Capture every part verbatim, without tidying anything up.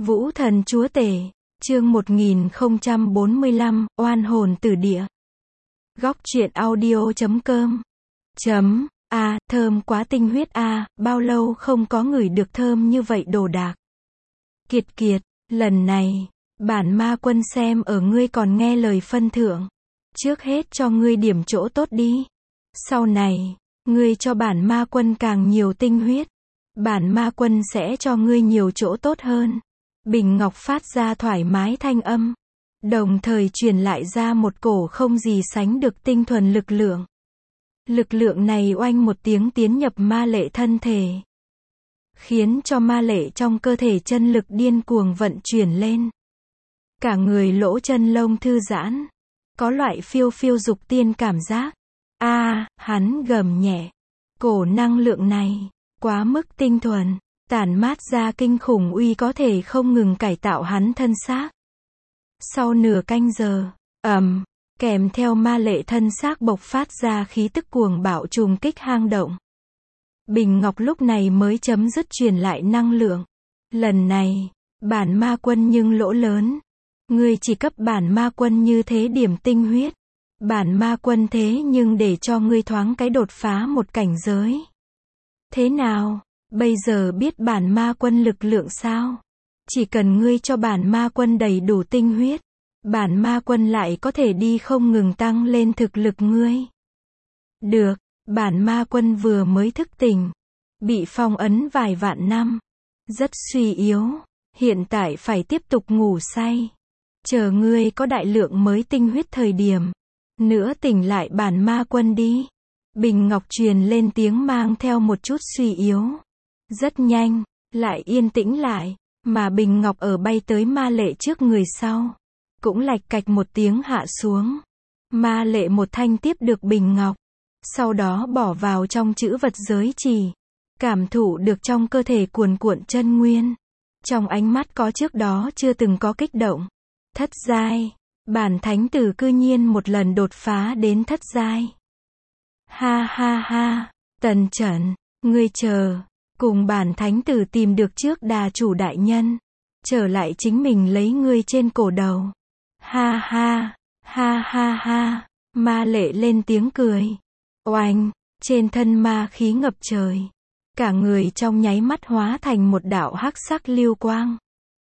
Vũ thần chúa tể, chương một nghìn không trăm bốn mươi lăm, oan hồn tử địa. Góc truyện audio chấm com. Chấm, a, thơm quá tinh huyết a, bao lâu không có người được thơm như vậy đồ đạc. Kiệt kiệt, lần này, bản ma quân xem ở ngươi còn nghe lời phân thượng. Trước hết cho ngươi điểm chỗ tốt đi. Sau này, ngươi cho bản ma quân càng nhiều tinh huyết. Bản ma quân sẽ cho ngươi nhiều chỗ tốt hơn. Bình ngọc phát ra thoải mái thanh âm. Đồng thời truyền lại ra một cổ không gì sánh được tinh thuần lực lượng. Lực lượng này oanh một tiếng tiến nhập ma lệ thân thể. Khiến cho ma lệ trong cơ thể chân lực điên cuồng vận chuyển lên. Cả người lỗ chân lông thư giãn. Có loại phiêu phiêu dục tiên cảm giác. A, à, hắn gầm nhẹ. Cổ năng lượng này, quá mức tinh thuần, tản mát ra kinh khủng uy có thể không ngừng cải tạo hắn thân xác. Sau nửa canh giờ, ầm, um, kèm theo ma lệ thân xác bộc phát ra khí tức cuồng bạo trùng kích hang động. Bình ngọc lúc này mới chấm dứt truyền lại năng lượng. Lần này, bản ma quân nhưng lỗ lớn. Ngươi chỉ cấp bản ma quân như thế điểm tinh huyết. Bản ma quân thế nhưng để cho ngươi thoáng cái đột phá một cảnh giới. Thế nào, bây giờ biết bản ma quân lực lượng sao? Chỉ cần ngươi cho bản ma quân đầy đủ tinh huyết, bản ma quân lại có thể đi không ngừng tăng lên thực lực ngươi. Được, bản ma quân vừa mới thức tỉnh, bị phong ấn vài vạn năm, rất suy yếu, hiện tại phải tiếp tục ngủ say. Chờ ngươi có đại lượng mới tinh huyết thời điểm, nữa tỉnh lại bản ma quân đi. Bình ngọc truyền lên tiếng mang theo một chút suy yếu. Rất nhanh, lại yên tĩnh lại, mà bình ngọc ở bay tới ma lệ trước người sau. Cũng lạch cạch một tiếng hạ xuống. Ma lệ một thanh tiếp được bình ngọc. Sau đó bỏ vào trong chữ vật giới trì. Cảm thụ được trong cơ thể cuồn cuộn chân nguyên. Trong ánh mắt có trước đó chưa từng có kích động. Thất giai. Bản thánh tử cư nhiên một lần đột phá đến thất giai. Ha ha ha, Tần Chẩn, ngươi chờ, cùng bản thánh tử tìm được trước đà chủ đại nhân, trở lại chính mình lấy ngươi trên cổ đầu. Ha ha, ha ha ha, ma lệ lên tiếng cười. Oanh, trên thân ma khí ngập trời. Cả người trong nháy mắt hóa thành một đạo hắc sắc lưu quang.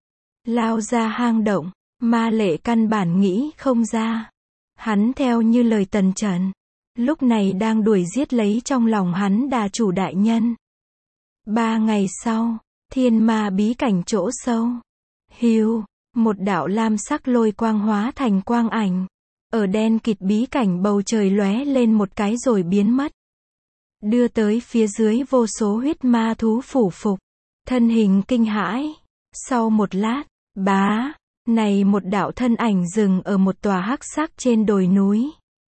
Lao ra hang động, ma lệ căn bản nghĩ không ra. Hắn theo như lời Tần Chẩn. Lúc này đang đuổi giết lấy trong lòng hắn đà chủ đại nhân. Ba ngày sau, thiên ma bí cảnh chỗ sâu. Hiu, một đạo lam sắc lôi quang hóa thành quang ảnh. Ở đen kịt bí cảnh bầu trời lóe lên một cái rồi biến mất. Đưa tới phía dưới vô số huyết ma thú phủ phục. Thân hình kinh hãi. Sau một lát, bá, này một đạo thân ảnh dừng ở một tòa hắc sắc trên đồi núi.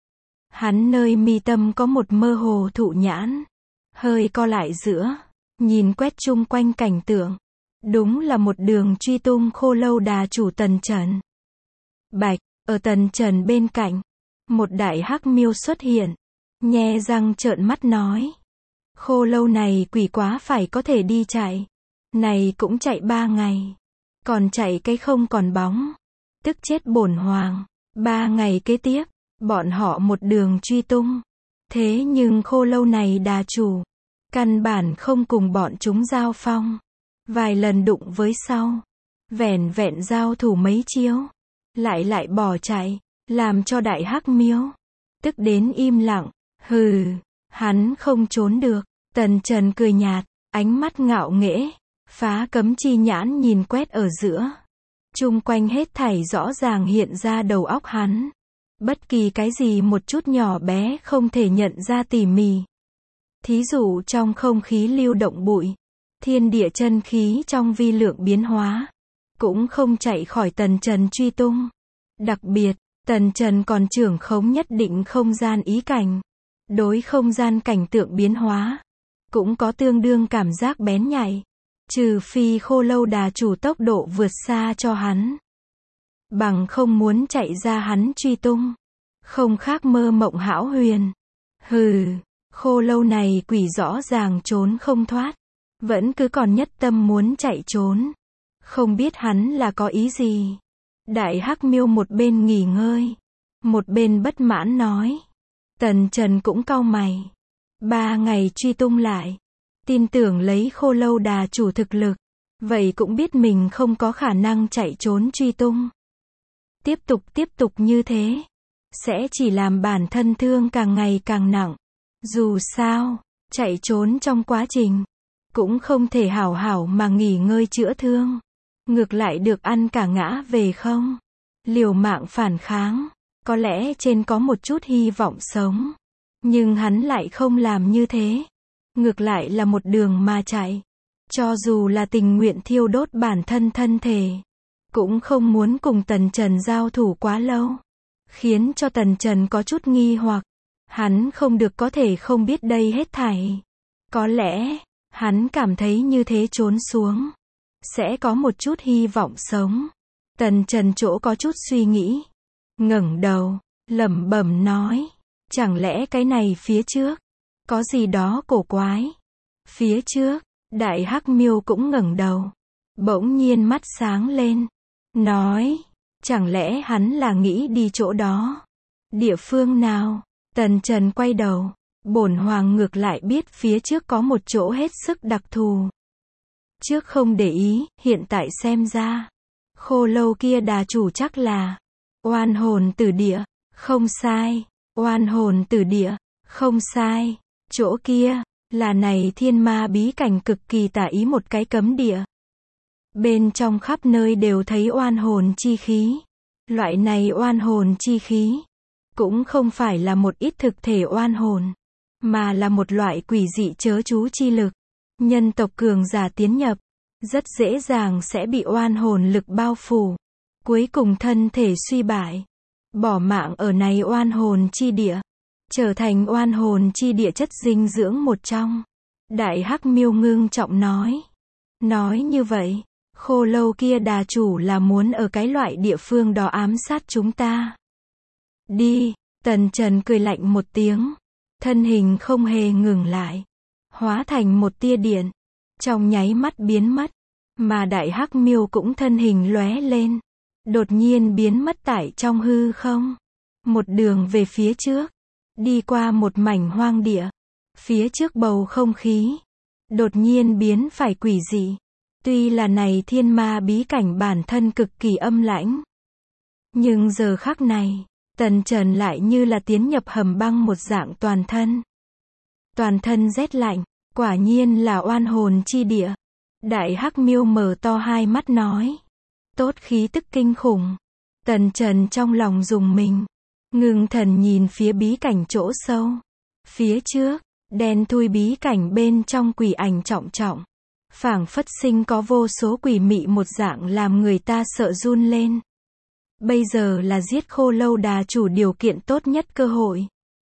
Hắn nơi mi tâm có một mơ hồ thụ nhãn, hơi co lại giữa, nhìn quét chung quanh cảnh tượng. Đúng là một đường truy tung khô lâu đà chủ Tần Chẩn. Bạch, ở Tần Chẩn bên cạnh, một đại hắc miêu xuất hiện, nhe răng trợn mắt nói. Khô lâu này quỷ quá phải có thể đi chạy. Này cũng chạy ba ngày. Còn chạy cái không còn bóng. Tức chết bổn hoàng. Ba ngày kế tiếp. Bọn họ một đường truy tung. Thế nhưng khô lâu này đà chủ. Căn bản không cùng bọn chúng giao phong. Vài lần đụng với sau. Vẻn vẹn giao thủ mấy chiếu. Lại lại bỏ chạy. Làm cho đại hắc miếu. Tức đến im lặng. Hừ. Hắn không trốn được. Tần Chẩn cười nhạt. Ánh mắt ngạo nghễ. Phá cấm chi nhãn nhìn quét ở giữa. Chung quanh hết thảy rõ ràng hiện ra đầu óc hắn. Bất kỳ cái gì một chút nhỏ bé không thể nhận ra tỉ mỉ. Thí dụ trong không khí lưu động bụi, thiên địa chân khí trong vi lượng biến hóa, cũng không chạy khỏi Tần Chẩn truy tung. Đặc biệt, Tần Chẩn còn trưởng khống nhất định không gian ý cảnh. Đối không gian cảnh tượng biến hóa, cũng có tương đương cảm giác bén nhạy. Trừ phi khô lâu đà chủ tốc độ vượt xa cho hắn. Bằng không muốn chạy ra hắn truy tung. Không khác mơ mộng hão huyền. Hừ, khô lâu này quỷ rõ ràng trốn không thoát. Vẫn cứ còn nhất tâm muốn chạy trốn. Không biết hắn là có ý gì. Đại Hắc Miêu một bên nghỉ ngơi, một bên bất mãn nói. Tần Trần cũng cau mày. Ba ngày truy tung lại, tin tưởng lấy Khô Lâu Đà chủ thực lực, vậy cũng biết mình không có khả năng chạy trốn truy tung. Tiếp tục tiếp tục như thế, sẽ chỉ làm bản thân thương càng ngày càng nặng. Dù sao, chạy trốn trong quá trình, cũng không thể hảo hảo mà nghỉ ngơi chữa thương. Ngược lại được ăn cả ngã về không. Liều mạng phản kháng, có lẽ trên có một chút hy vọng sống. Nhưng hắn lại không làm như thế. Ngược lại là một đường mà chạy. Cho dù là tình nguyện thiêu đốt bản thân thân thể, cũng không muốn cùng Tần Trần giao thủ quá lâu. Khiến cho Tần Trần có chút nghi hoặc. Hắn không được có thể không biết đây hết thảy. Có lẽ, hắn cảm thấy như thế trốn xuống, sẽ có một chút hy vọng sống. Tần Trần chỗ có chút suy nghĩ. Ngẩng đầu, lẩm bẩm nói. Chẳng lẽ cái này phía trước, có gì đó cổ quái. Phía trước, Đại Hắc Miêu cũng ngẩng đầu. Bỗng nhiên mắt sáng lên. Nói, chẳng lẽ hắn là nghĩ đi chỗ đó. Địa phương nào? Tần Trần quay đầu. Bổn hoàng ngược lại biết phía trước có một chỗ hết sức đặc thù. Trước không để ý, hiện tại xem ra. Khô Lâu kia đà chủ chắc là oan hồn tử địa. Không sai. Oan hồn tử địa. Không sai. Chỗ kia, là này thiên ma bí cảnh cực kỳ tả ý một cái cấm địa. Bên trong khắp nơi đều thấy oan hồn chi khí. Loại này oan hồn chi khí, cũng không phải là một ít thực thể oan hồn, mà là một loại quỷ dị chớ chú chi lực. Nhân tộc cường giả tiến nhập, rất dễ dàng sẽ bị oan hồn lực bao phủ. Cuối cùng thân thể suy bại, bỏ mạng ở này oan hồn chi địa, trở thành oan hồn chi địa chất dinh dưỡng một trong. Đại Hắc Miêu ngưng trọng nói. Nói như vậy, Khô Lâu kia đà chủ là muốn ở cái loại địa phương đó ám sát chúng ta. Đi, Tần Trần cười lạnh một tiếng. Thân hình không hề ngừng lại. Hóa thành một tia điện. Trong nháy mắt biến mất. Mà Đại Hắc Miêu cũng thân hình lóe lên. Đột nhiên biến mất tại trong hư không. Một đường về phía trước. Đi qua một mảnh hoang địa. Phía trước bầu không khí đột nhiên biến phải quỷ dị. Tuy là này thiên ma bí cảnh bản thân cực kỳ âm lãnh, nhưng giờ khắc này, Tần Trần lại như là tiến nhập hầm băng một dạng toàn thân. Toàn thân rét lạnh, quả nhiên là oan hồn chi địa. Đại Hắc Miêu mở to hai mắt nói. Tốt khí tức kinh khủng. Tần Trần trong lòng rùng mình. Ngưng thần nhìn phía bí cảnh chỗ sâu. Phía trước, đen thui bí cảnh bên trong quỷ ảnh trọng trọng. Phảng phất sinh có vô số quỷ mị một dạng làm người ta sợ run lên. Bây giờ là giết Khô Lâu đà chủ điều kiện tốt nhất cơ hội.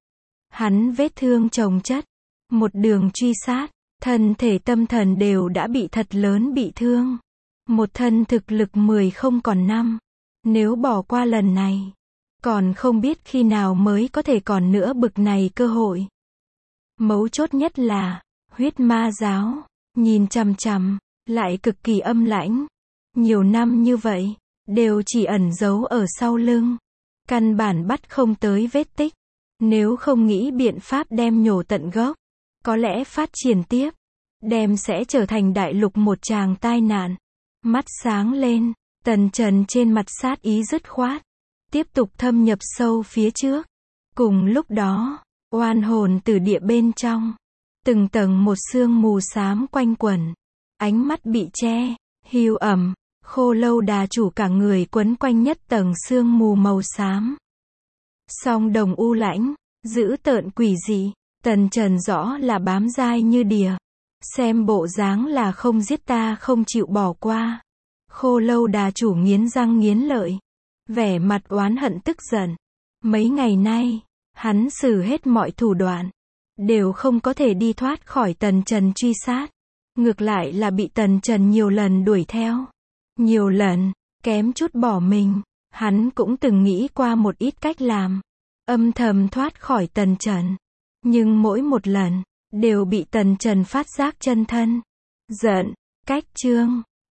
Hắn vết thương chồng chất, một đường truy sát, thân thể tâm thần đều đã bị thật lớn bị thương. Một thân thực lực mười không còn năm. Nếu bỏ qua lần này, còn không biết khi nào mới có thể còn nữa bực này cơ hội. Mấu chốt nhất là, huyết ma giáo, nhìn chằm chằm, lại cực kỳ âm lãnh. Nhiều năm như vậy, đều chỉ ẩn giấu ở sau lưng. Căn bản bắt không tới vết tích. Nếu không nghĩ biện pháp đem nhổ tận gốc, có lẽ phát triển tiếp, đem sẽ trở thành đại lục một tràng tai nạn. Mắt sáng lên, Tần Trần trên mặt sát ý dứt khoát. Tiếp tục thâm nhập sâu phía trước. Cùng lúc đó, oan hồn tử địa bên trong. Từng tầng một sương mù xám quanh quẩn. Ánh mắt bị che, hưu ẩm. Khô Lâu đà chủ cả người quấn quanh nhất tầng sương mù màu xám. Song đồng u lãnh, dữ tợn quỷ dị. Tần Trần rõ là bám dai như đìa. Xem bộ dáng là không giết ta không chịu bỏ qua. Khô Lâu đà chủ nghiến răng nghiến lợi. Vẻ mặt oán hận tức giận. Mấy ngày nay, hắn sử hết mọi thủ đoạn, đều không có thể đi thoát khỏi Tần Trần truy sát. Ngược lại là bị Tần Trần nhiều lần đuổi theo. Nhiều lần, kém chút bỏ mình. Hắn cũng từng nghĩ qua một ít cách làm, âm thầm thoát khỏi Tần Trần. Nhưng mỗi một lần, đều bị Tần Trần phát giác chân thân. Giận, cách chương.